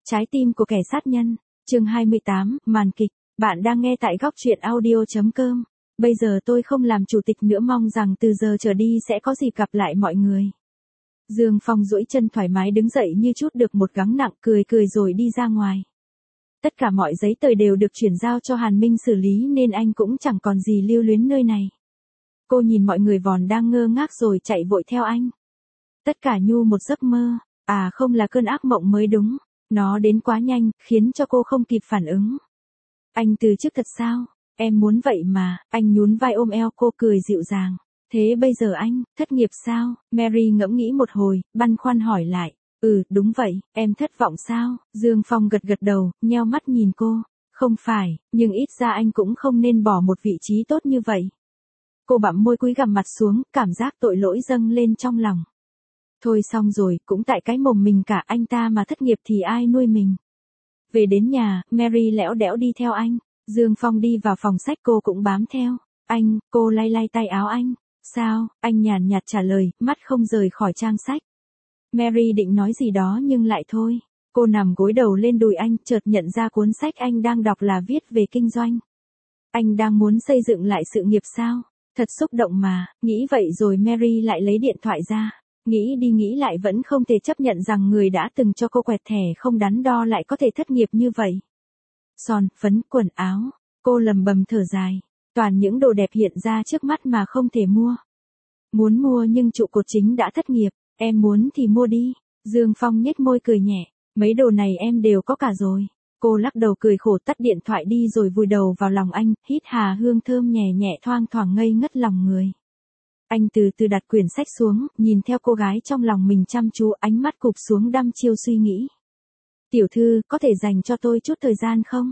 Trái tim của kẻ sát nhân, chương 28, màn kịch, bạn đang nghe tại góc truyện audio.com. Bây giờ tôi không làm chủ tịch nữa, mong rằng từ giờ trở đi sẽ có dịp gặp lại mọi người. Dương Phong duỗi chân thoải mái đứng dậy như chút được một gánh nặng, cười rồi đi ra ngoài. Tất cả mọi giấy tờ đều được chuyển giao cho Hàn Minh xử lý nên anh cũng chẳng còn gì lưu luyến nơi này. Cô nhìn mọi người vòn đang ngơ ngác rồi chạy vội theo anh. Tất cả như một giấc mơ, à không, là cơn ác mộng mới đúng. Nó đến quá nhanh, khiến cho cô không kịp phản ứng. Anh từ chức thật sao? Em muốn vậy mà. Anh nhún vai ôm eo cô, cười dịu dàng. Thế bây giờ anh, thất nghiệp sao? Mary ngẫm nghĩ một hồi, băn khoăn hỏi lại. Ừ, đúng vậy, em thất vọng sao? Dương Phong gật đầu, nheo mắt nhìn cô. Không phải, nhưng ít ra anh cũng không nên bỏ một vị trí tốt như vậy. Cô bặm môi cúi gằm mặt xuống, cảm giác tội lỗi dâng lên trong lòng. Thôi xong rồi, cũng tại cái mồm mình cả, anh ta mà thất nghiệp thì ai nuôi mình. Về đến nhà, Mary lẽo đẽo đi theo anh. Dương Phong đi vào phòng sách, cô cũng bám theo. Anh, cô lay tay áo anh. Sao? Anh nhàn nhạt trả lời, mắt không rời khỏi trang sách. Mary định nói gì đó nhưng lại thôi. Cô nằm gối đầu lên đùi anh, chợt nhận ra cuốn sách anh đang đọc là viết về kinh doanh. Anh đang muốn xây dựng lại sự nghiệp sao? Thật xúc động mà, nghĩ vậy rồi Mary lại lấy điện thoại ra. Nghĩ đi nghĩ lại vẫn không thể chấp nhận rằng người đã từng cho cô quẹt thẻ không đắn đo lại có thể thất nghiệp như vậy. Son, phấn, quần áo, cô lầm bầm thở dài. Toàn những đồ đẹp hiện ra trước mắt mà không thể mua. Muốn mua nhưng trụ cột chính đã thất nghiệp, em muốn thì mua đi. Dương Phong nhếch môi cười nhẹ, mấy đồ này em đều có cả rồi. Cô lắc đầu cười khổ, tắt điện thoại đi rồi vùi đầu vào lòng anh, hít hà hương thơm nhẹ nhẹ thoang thoảng ngây ngất lòng người. Anh từ từ đặt quyển sách xuống, nhìn theo cô gái trong lòng mình chăm chú, ánh mắt cụp xuống đăm chiêu suy nghĩ. Tiểu thư, có thể dành cho tôi chút thời gian không?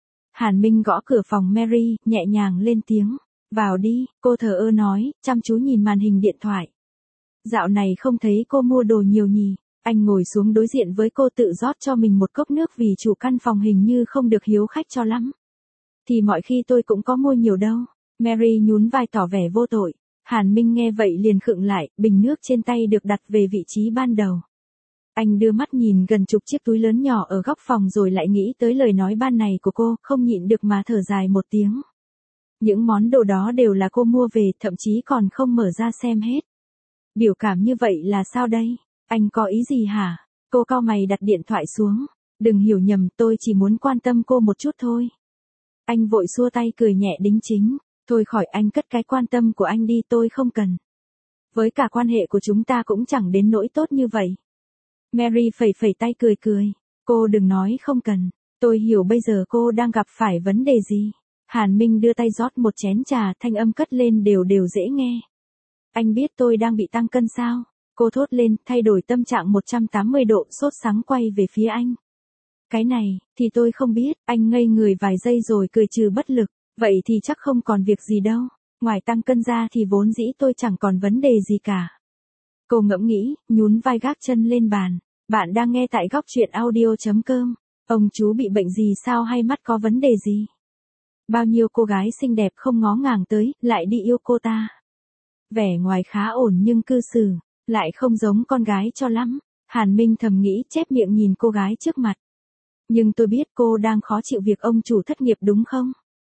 Hàn Minh gõ cửa phòng Mary, nhẹ nhàng lên tiếng. Vào đi, cô thờ ơ nói, chăm chú nhìn màn hình điện thoại. Dạo này không thấy cô mua đồ nhiều nhỉ? Anh ngồi xuống đối diện với cô, tự rót cho mình một cốc nước vì chủ căn phòng hình như không được hiếu khách cho lắm. Thì mọi khi tôi cũng có mua nhiều đâu. Mary nhún vai tỏ vẻ vô tội. Hàn Minh nghe vậy liền khựng lại, bình nước trên tay được đặt về vị trí ban đầu. Anh đưa mắt nhìn gần chục chiếc túi lớn nhỏ ở góc phòng rồi lại nghĩ tới lời nói ban này của cô, không nhịn được mà thở dài một tiếng. Những món đồ đó đều là cô mua về, thậm chí còn không mở ra xem hết. Biểu cảm như vậy là sao đây? Anh có ý gì hả? Cô cau mày đặt điện thoại xuống. Đừng hiểu nhầm, tôi chỉ muốn quan tâm cô một chút thôi. Anh vội xua tay cười nhẹ đính chính. Thôi khỏi, anh cất cái quan tâm của anh đi, tôi không cần. Với cả quan hệ của chúng ta cũng chẳng đến nỗi tốt như vậy. Mary phẩy tay cười. Cô đừng nói không cần. Tôi hiểu bây giờ cô đang gặp phải vấn đề gì. Hàn Minh đưa tay rót một chén trà, thanh âm cất lên đều dễ nghe. Anh biết tôi đang bị tăng cân sao? Cô thốt lên, thay đổi tâm trạng 180 độ, sốt sắng quay về phía anh. Cái này, thì tôi không biết. Anh ngây người vài giây rồi cười trừ bất lực. Vậy thì chắc không còn việc gì đâu. Ngoài tăng cân ra thì vốn dĩ tôi chẳng còn vấn đề gì cả. Cô ngẫm nghĩ, nhún vai gác chân lên bàn. Bạn đang nghe tại góc truyện audio.com. Ông chú bị bệnh gì sao hay mắt có vấn đề gì? Bao nhiêu cô gái xinh đẹp không ngó ngàng tới, lại đi yêu cô ta. Vẻ ngoài khá ổn nhưng cư xử, lại không giống con gái cho lắm. Hàn Minh thầm nghĩ, chép miệng nhìn cô gái trước mặt. Nhưng tôi biết cô đang khó chịu việc ông chủ thất nghiệp đúng không?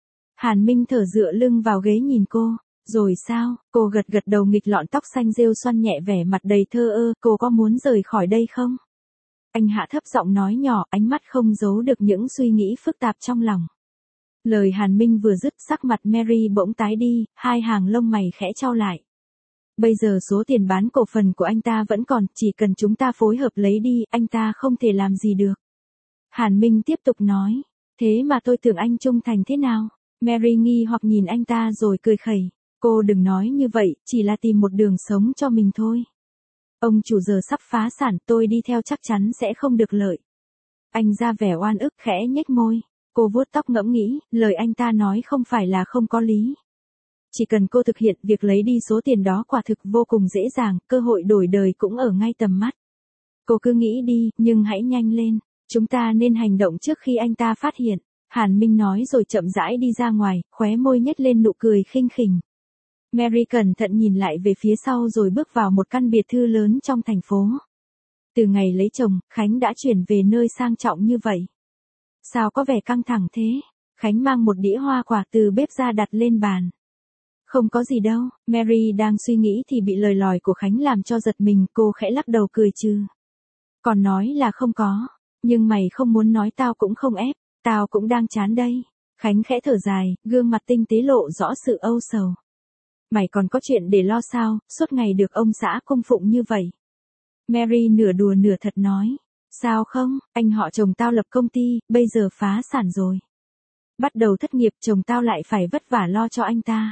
Hàn Minh thở dựa lưng vào ghế nhìn cô. Rồi sao? Cô gật đầu, nghịch lọn tóc xanh rêu xoăn nhẹ, vẻ mặt đầy thơ ơ. Cô có muốn rời khỏi đây không? Anh hạ thấp giọng nói nhỏ, ánh mắt không giấu được những suy nghĩ phức tạp trong lòng. Lời Hàn Minh vừa dứt, sắc mặt Mary bỗng tái đi, hai hàng lông mày khẽ chau lại. Bây giờ số tiền bán cổ phần của anh ta vẫn còn, chỉ cần chúng ta phối hợp lấy đi, anh ta không thể làm gì được. Hàn Minh tiếp tục nói. Thế mà tôi tưởng anh trung thành thế nào? Mary nghi hoặc nhìn anh ta rồi cười khẩy. Cô đừng nói như vậy, chỉ là tìm một đường sống cho mình thôi. Ông chủ giờ sắp phá sản, tôi đi theo chắc chắn sẽ không được lợi. Anh ra vẻ oan ức, khẽ nhếch môi. Cô vuốt tóc ngẫm nghĩ, lời anh ta nói không phải là không có lý. Chỉ cần cô thực hiện, việc lấy đi số tiền đó quả thực vô cùng dễ dàng, cơ hội đổi đời cũng ở ngay tầm mắt. Cô cứ nghĩ đi, nhưng hãy nhanh lên. Chúng ta nên hành động trước khi anh ta phát hiện. Hàn Minh nói rồi chậm rãi đi ra ngoài, khóe môi nhếch lên nụ cười khinh khỉnh. Mary cẩn thận nhìn lại về phía sau rồi bước vào một căn biệt thự lớn trong thành phố. Từ ngày lấy chồng, Khánh đã chuyển về nơi sang trọng như vậy. Sao có vẻ căng thẳng thế? Khánh mang một đĩa hoa quả từ bếp ra đặt lên bàn. Không có gì đâu, Mary đang suy nghĩ thì bị lời lòi của Khánh làm cho giật mình, cô khẽ lắc đầu cười trừ. Còn nói là không có, nhưng mày không muốn nói tao cũng không ép, tao cũng đang chán đây. Khánh khẽ thở dài, gương mặt tinh tế lộ rõ sự âu sầu. Mày còn có chuyện để lo sao, suốt ngày được ông xã cung phụng như vậy. Mary nửa đùa nửa thật nói. Sao không, anh họ chồng tao lập công ty, bây giờ phá sản rồi. Bắt đầu thất nghiệp, chồng tao lại phải vất vả lo cho anh ta.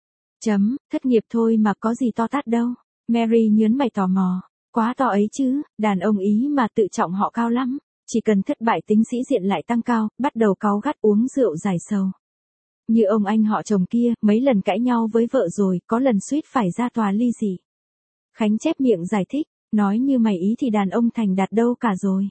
Thất nghiệp thôi mà có gì to tát đâu. Mary nhớn mày tò mò. Quá to ấy chứ, đàn ông Ý mà tự trọng họ cao lắm. Chỉ cần thất bại tính sĩ diện lại tăng cao, bắt đầu cáu gắt uống rượu giải sầu. Như ông anh họ chồng kia, mấy lần cãi nhau với vợ rồi, có lần suýt phải ra tòa ly dị. Khánh chép miệng giải thích, nói như mày ý thì đàn ông thành đạt đâu cả rồi.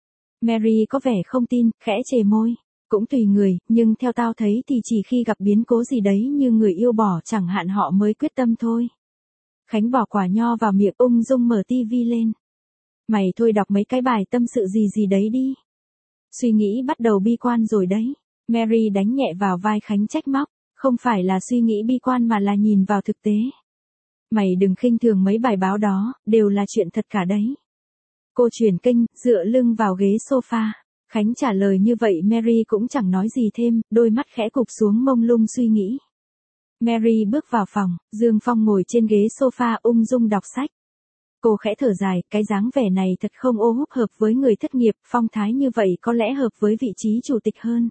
Mary có vẻ không tin, khẽ chề môi. Cũng tùy người, nhưng theo tao thấy thì chỉ khi gặp biến cố gì đấy như người yêu bỏ chẳng hạn họ mới quyết tâm thôi. Khánh bỏ quả nho vào miệng, ung dung mở tivi lên. Mày thôi đọc mấy cái bài tâm sự gì đấy đi. Suy nghĩ bắt đầu bi quan rồi đấy. Mary đánh nhẹ vào vai Khánh trách móc. Không phải là suy nghĩ bi quan mà là nhìn vào thực tế. Mày đừng khinh thường mấy bài báo đó, đều là chuyện thật cả đấy. Cô chuyển kênh, dựa lưng vào ghế sofa. Khánh trả lời như vậy Mary cũng chẳng nói gì thêm, đôi mắt khẽ cụp xuống mông lung suy nghĩ. Mary bước vào phòng, Dương Phong ngồi trên ghế sofa ung dung đọc sách. Cô khẽ thở dài, cái dáng vẻ này thật không ô húp hợp với người thất nghiệp, phong thái như vậy có lẽ hợp với vị trí chủ tịch hơn.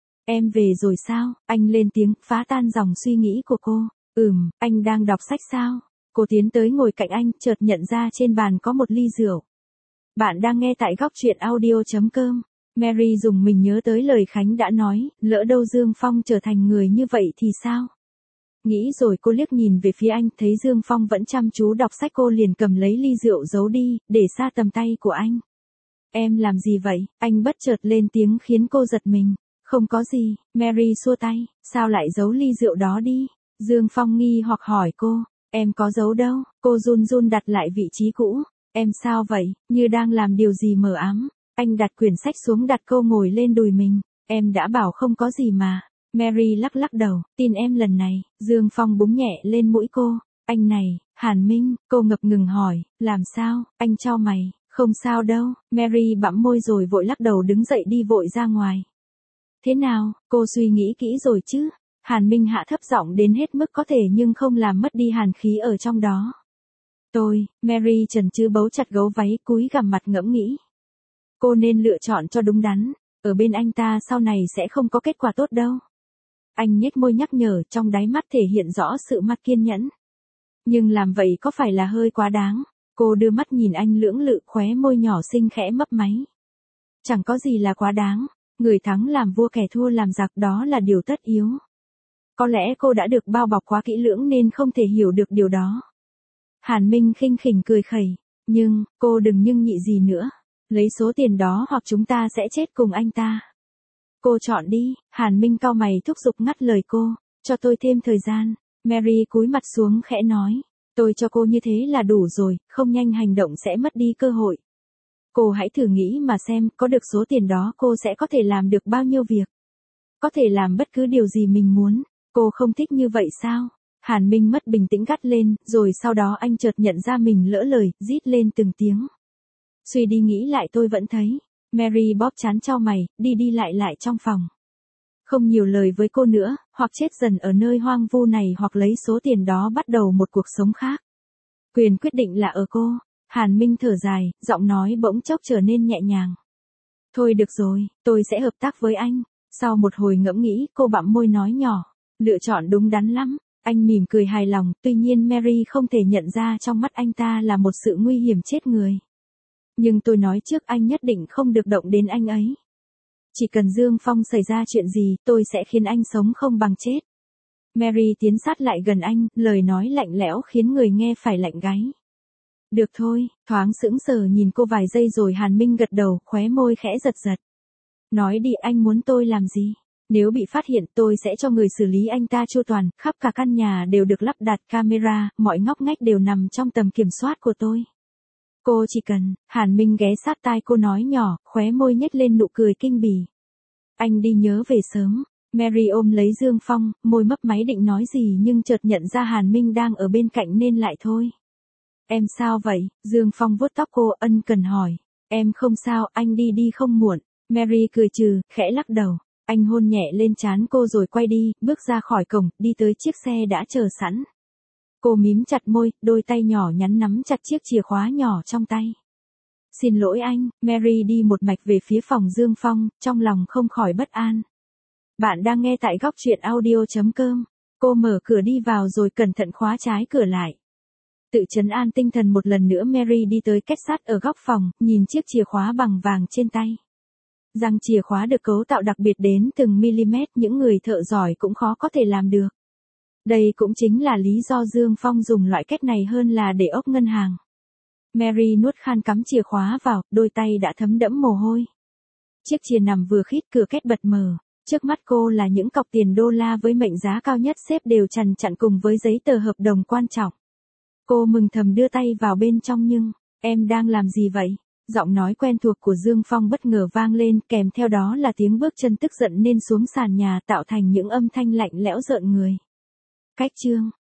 Em về rồi sao? Anh lên tiếng, phá tan dòng suy nghĩ của cô. Anh đang đọc sách sao? Cô tiến tới ngồi cạnh anh, chợt nhận ra trên bàn có một ly rượu. Bạn đang nghe tại góc truyện audio.com. Mary dùng mình nhớ tới lời Khánh đã nói, lỡ đâu Dương Phong trở thành người như vậy thì sao? Nghĩ rồi cô liếc nhìn về phía anh, thấy Dương Phong vẫn chăm chú đọc sách, cô liền cầm lấy ly rượu giấu đi, để xa tầm tay của anh. Em làm gì vậy? Anh bất chợt lên tiếng khiến cô giật mình. Không có gì, Mary xua tay, sao lại giấu ly rượu đó đi? Dương Phong nghi hoặc hỏi cô, em có giấu đâu? Cô run run đặt lại vị trí cũ. Em sao vậy, như đang làm điều gì mờ ám? Anh đặt quyển sách xuống, đặt cô ngồi lên đùi mình. Em đã bảo không có gì mà. Mary lắc lắc đầu, tin em lần này. Dương Phong búng nhẹ lên mũi cô. Anh này, Hàn Minh, cô ngập ngừng hỏi, làm sao, anh cho mày, không sao đâu. Mary bặm môi rồi vội lắc đầu đứng dậy đi vội ra ngoài. Thế nào, cô suy nghĩ kỹ rồi chứ? Hàn Minh hạ thấp giọng đến hết mức có thể nhưng không làm mất đi hàn khí ở trong đó. Mary chần chừ bấu chặt gấu váy, cúi gằm mặt ngẫm nghĩ. Cô nên lựa chọn cho đúng đắn, ở bên anh ta sau này sẽ không có kết quả tốt đâu. Anh nhếch môi nhắc nhở, trong đáy mắt thể hiện rõ sự mặt kiên nhẫn. Nhưng làm vậy có phải là hơi quá đáng? Cô đưa mắt nhìn anh lưỡng lự, khóe môi nhỏ xinh khẽ mấp máy. Chẳng có gì là quá đáng, người thắng làm vua kẻ thua làm giặc, đó là điều tất yếu. Có lẽ cô đã được bao bọc quá kỹ lưỡng nên không thể hiểu được điều đó. Hàn Minh khinh khỉnh cười khẩy, nhưng, cô đừng nhưng nhị gì nữa. Lấy số tiền đó hoặc chúng ta sẽ chết cùng anh ta. Cô chọn đi. Hàn Minh cau mày thúc giục ngắt lời cô, cho tôi thêm thời gian. Mary cúi mặt xuống khẽ nói, tôi cho cô như thế là đủ rồi, không nhanh hành động sẽ mất đi cơ hội. Cô hãy thử nghĩ mà xem, có được số tiền đó cô sẽ có thể làm được bao nhiêu việc. Có thể làm bất cứ điều gì mình muốn. Cô không thích như vậy sao? Hàn Minh mất bình tĩnh gắt lên, rồi sau đó anh chợt nhận ra mình lỡ lời, rít lên từng tiếng. Suy đi nghĩ lại tôi vẫn thấy. Mary bóp trán chau mày, đi lại trong phòng. Không nhiều lời với cô nữa, hoặc chết dần ở nơi hoang vu này hoặc lấy số tiền đó bắt đầu một cuộc sống khác. Quyền quyết định là ở cô. Hàn Minh thở dài, giọng nói bỗng chốc trở nên nhẹ nhàng. Thôi được rồi, tôi sẽ hợp tác với anh. Sau một hồi ngẫm nghĩ, cô bặm môi nói nhỏ. Lựa chọn đúng đắn lắm. Anh mỉm cười hài lòng, tuy nhiên Mary không thể nhận ra trong mắt anh ta là một sự nguy hiểm chết người. Nhưng tôi nói trước, anh nhất định không được động đến anh ấy. Chỉ cần Dương Phong xảy ra chuyện gì, tôi sẽ khiến anh sống không bằng chết. Mary tiến sát lại gần anh, lời nói lạnh lẽo khiến người nghe phải lạnh gáy. Được thôi, thoáng sững sờ nhìn cô vài giây rồi Hàn Minh gật đầu, khóe môi khẽ giật giật. Nói đi, anh muốn tôi làm gì? Nếu bị phát hiện tôi sẽ cho người xử lý anh ta chu toàn, khắp cả căn nhà đều được lắp đặt camera, mọi ngóc ngách đều nằm trong tầm kiểm soát của tôi. Cô chỉ cần, Hàn Minh ghé sát tai cô nói nhỏ, khóe môi nhếch lên nụ cười kinh bỉ. Anh đi nhớ về sớm. Mary ôm lấy Dương Phong, môi mấp máy định nói gì nhưng chợt nhận ra Hàn Minh đang ở bên cạnh nên lại thôi. Em sao vậy? Dương Phong vuốt tóc cô ân cần hỏi. Em không sao, anh đi đi không muộn. Mary cười trừ, khẽ lắc đầu. Anh hôn nhẹ lên trán cô rồi quay đi, bước ra khỏi cổng, đi tới chiếc xe đã chờ sẵn. Cô mím chặt môi, đôi tay nhỏ nhắn nắm chặt chiếc chìa khóa nhỏ trong tay. Xin lỗi anh, Mary đi một mạch về phía phòng Dương Phong, trong lòng không khỏi bất an. Bạn đang nghe tại góc truyện audio.com. Cô mở cửa đi vào rồi cẩn thận khóa trái cửa lại. Tự trấn an tinh thần một lần nữa Mary đi tới két sắt ở góc phòng, nhìn chiếc chìa khóa bằng vàng trên tay. Răng chìa khóa được cấu tạo đặc biệt đến từng mm, những người thợ giỏi cũng khó có thể làm được. Đây cũng chính là lý do Dương Phong dùng loại cách này hơn là để ốc ngân hàng. Mary nuốt khan cắm chìa khóa vào, đôi tay đã thấm đẫm mồ hôi. Chiếc chìa nằm vừa khít, cửa két bật mở. Trước mắt cô là những cọc tiền đô la với mệnh giá cao nhất xếp đều chằn chặn cùng với giấy tờ hợp đồng quan trọng. Cô mừng thầm đưa tay vào bên trong nhưng, em đang làm gì vậy? Giọng nói quen thuộc của Dương Phong bất ngờ vang lên, kèm theo đó là tiếng bước chân tức giận nên xuống sàn nhà tạo thành những âm thanh lạnh lẽo rợn người. Cách chương